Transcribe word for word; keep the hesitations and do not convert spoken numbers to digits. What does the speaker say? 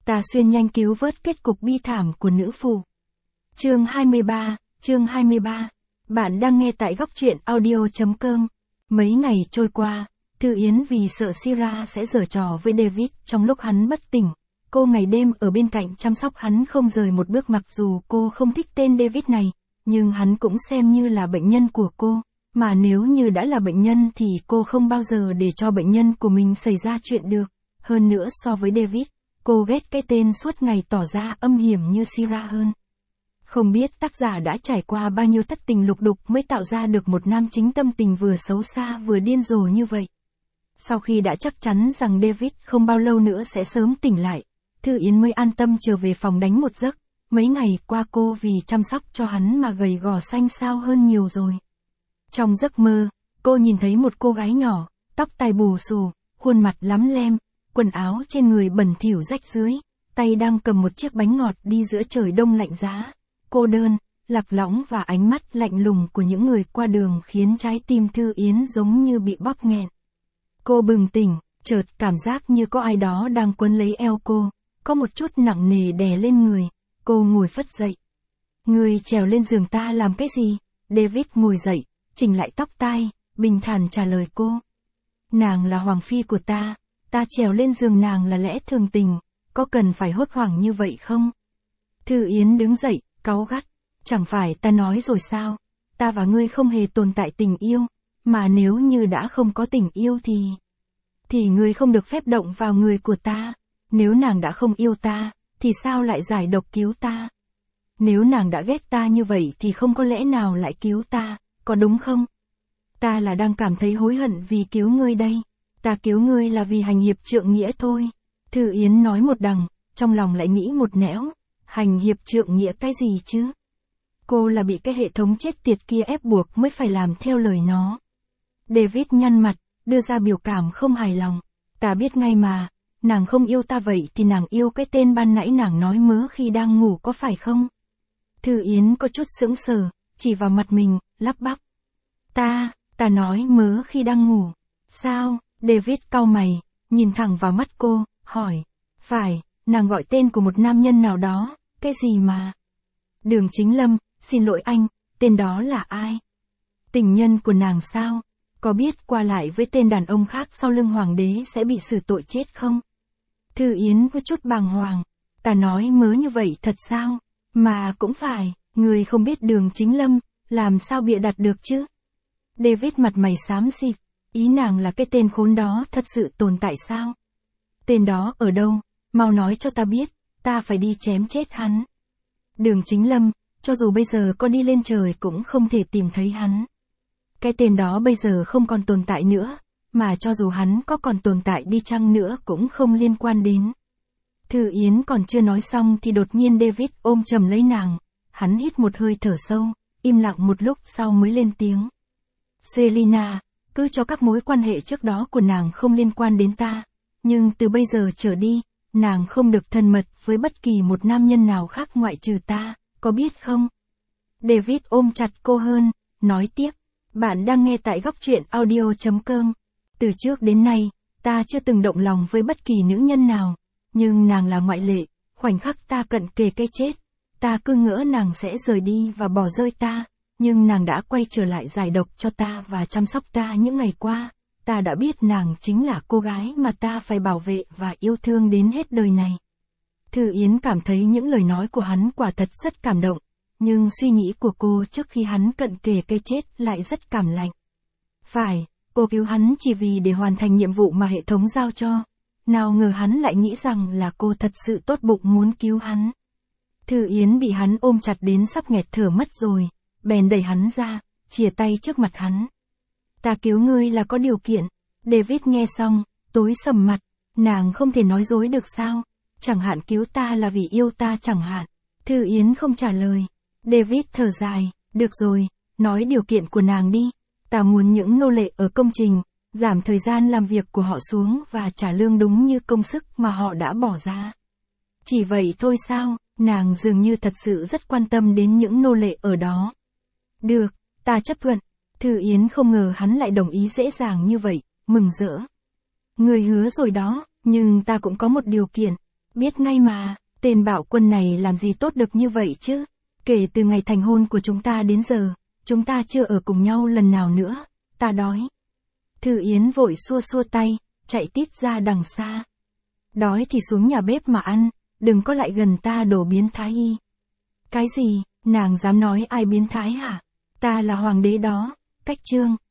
Ta xuyên nhanh cứu vớt kết cục bi thảm của nữ phụ. Chương hai mươi ba, chương hai mươi ba. Bạn đang nghe tại góc truyện audio chấm com. Mấy ngày trôi qua, Thư Yến vì sợ Sira sẽ giở trò với David trong lúc hắn bất tỉnh. Cô ngày đêm ở bên cạnh chăm sóc hắn không rời một bước, mặc dù cô không thích tên David này, nhưng hắn cũng xem như là bệnh nhân của cô. Mà nếu như đã là bệnh nhân thì cô không bao giờ để cho bệnh nhân của mình xảy ra chuyện được. Hơn nữa so với David, cô ghét cái tên suốt ngày tỏ ra âm hiểm như Sira hơn. Không biết tác giả đã trải qua bao nhiêu thất tình lục đục mới tạo ra được một nam chính tâm tình vừa xấu xa vừa điên rồ như vậy. Sau khi đã chắc chắn rằng David không bao lâu nữa sẽ sớm tỉnh lại, Thư Yến mới an tâm trở về phòng đánh một giấc. Mấy ngày qua cô vì chăm sóc cho hắn mà gầy gò xanh xao hơn nhiều rồi. Trong giấc mơ, cô nhìn thấy một cô gái nhỏ, tóc tai bù xù, khuôn mặt lắm lem, quần áo trên người bẩn thỉu rách rưới, tay đang cầm một chiếc bánh ngọt đi giữa trời đông lạnh giá. Cô đơn, lạc lõng và ánh mắt lạnh lùng của những người qua đường khiến trái tim Thư Yến giống như bị bóp nghẹn. Cô bừng tỉnh, chợt cảm giác như có ai đó đang quấn lấy eo cô, có một chút nặng nề đè lên người. Cô ngồi phất dậy. Người trèo lên giường ta làm cái gì? David ngồi dậy, chỉnh lại tóc tai, bình thản trả lời cô. Nàng là hoàng phi của ta, ta trèo lên giường nàng là lẽ thường tình, có cần phải hốt hoảng như vậy không? Thư Yến đứng dậy, cáu gắt. Chẳng phải ta nói rồi sao? Ta và ngươi không hề tồn tại tình yêu, mà nếu như đã không có tình yêu thì... Thì ngươi không được phép động vào người của ta. Nếu nàng đã không yêu ta, thì sao lại giải độc cứu ta? Nếu nàng đã ghét ta như vậy thì không có lẽ nào lại cứu ta, có đúng không? Ta là đang cảm thấy hối hận vì cứu ngươi đây. Ta cứu ngươi là vì hành hiệp trượng nghĩa thôi. Thư Yến nói một đằng, trong lòng lại nghĩ một nẻo. Hành hiệp trượng nghĩa cái gì chứ? Cô là bị cái hệ thống chết tiệt kia ép buộc mới phải làm theo lời nó. David nhăn mặt, đưa ra biểu cảm không hài lòng. Ta biết ngay mà, nàng không yêu ta vậy thì nàng yêu cái tên ban nãy nàng nói mớ khi đang ngủ có phải không? Thư Yến có chút sững sờ, chỉ vào mặt mình, lắp bắp. Ta, ta nói mớ khi đang ngủ. Sao? David cau mày, nhìn thẳng vào mắt cô, hỏi. Phải, nàng gọi tên của một nam nhân nào đó, cái gì mà? Đường Chính Lâm, xin lỗi anh, tên đó là ai? Tình nhân của nàng sao? Có biết qua lại với tên đàn ông khác sau lưng hoàng đế sẽ bị xử tội chết không? Thư Yến có chút bàng hoàng. Ta nói mớ như vậy thật sao? Mà cũng phải, người không biết Đường Chính Lâm, làm sao bịa đặt được chứ? David mặt mày xám xịt, ý nàng là cái tên khốn đó thật sự tồn tại sao? Tên đó ở đâu? Mau nói cho ta biết, ta phải đi chém chết hắn. Đường Chính Lâm, cho dù bây giờ có đi lên trời cũng không thể tìm thấy hắn. Cái tên đó bây giờ không còn tồn tại nữa, mà cho dù hắn có còn tồn tại đi chăng nữa cũng không liên quan đến. Thư Yến còn chưa nói xong thì đột nhiên David ôm chầm lấy nàng, hắn hít một hơi thở sâu, im lặng một lúc sau mới lên tiếng. Selina, cứ cho các mối quan hệ trước đó của nàng không liên quan đến ta, nhưng từ bây giờ trở đi, nàng không được thân mật với bất kỳ một nam nhân nào khác ngoại trừ ta, có biết không? David ôm chặt cô hơn, nói tiếp. Bạn đang nghe tại góc truyện audio chấm com. Từ trước đến nay, ta chưa từng động lòng với bất kỳ nữ nhân nào, nhưng nàng là ngoại lệ. Khoảnh khắc ta cận kề cái chết, ta cứ ngỡ nàng sẽ rời đi và bỏ rơi ta, nhưng nàng đã quay trở lại giải độc cho ta và chăm sóc ta những ngày qua. Ta đã biết nàng chính là cô gái mà ta phải bảo vệ và yêu thương đến hết đời này. Thư Yến cảm thấy những lời nói của hắn quả thật rất cảm động, nhưng suy nghĩ của cô trước khi hắn cận kề cái chết lại rất cảm lạnh. Phải, cô cứu hắn chỉ vì để hoàn thành nhiệm vụ mà hệ thống giao cho. Nào ngờ hắn lại nghĩ rằng là cô thật sự tốt bụng muốn cứu hắn. Thư Yến bị hắn ôm chặt đến sắp nghẹt thở mất rồi, bèn đẩy hắn ra, chìa tay trước mặt hắn. Ta cứu ngươi là có điều kiện. David nghe xong, tối sầm mặt, nàng không thể nói dối được sao? Chẳng hạn cứu ta là vì yêu ta chẳng hạn. Thư Yến không trả lời. David thở dài, được rồi, nói điều kiện của nàng đi. Ta muốn những nô lệ ở công trình, giảm thời gian làm việc của họ xuống và trả lương đúng như công sức mà họ đã bỏ ra. Chỉ vậy thôi sao? Nàng dường như thật sự rất quan tâm đến những nô lệ ở đó. Được, ta chấp thuận. Thư Yến không ngờ hắn lại đồng ý dễ dàng như vậy, mừng rỡ. Người hứa rồi đó, nhưng ta cũng có một điều kiện. Biết ngay mà, tên bạo quân này làm gì tốt được như vậy chứ? Kể từ ngày thành hôn của chúng ta đến giờ, chúng ta chưa ở cùng nhau lần nào nữa, ta đói. Thư Yến vội xua xua tay, chạy tít ra đằng xa. Đói thì xuống nhà bếp mà ăn, đừng có lại gần ta đồ biến thái y. Cái gì, nàng dám nói ai biến thái hả? Ta là hoàng đế đó, Cách Trương.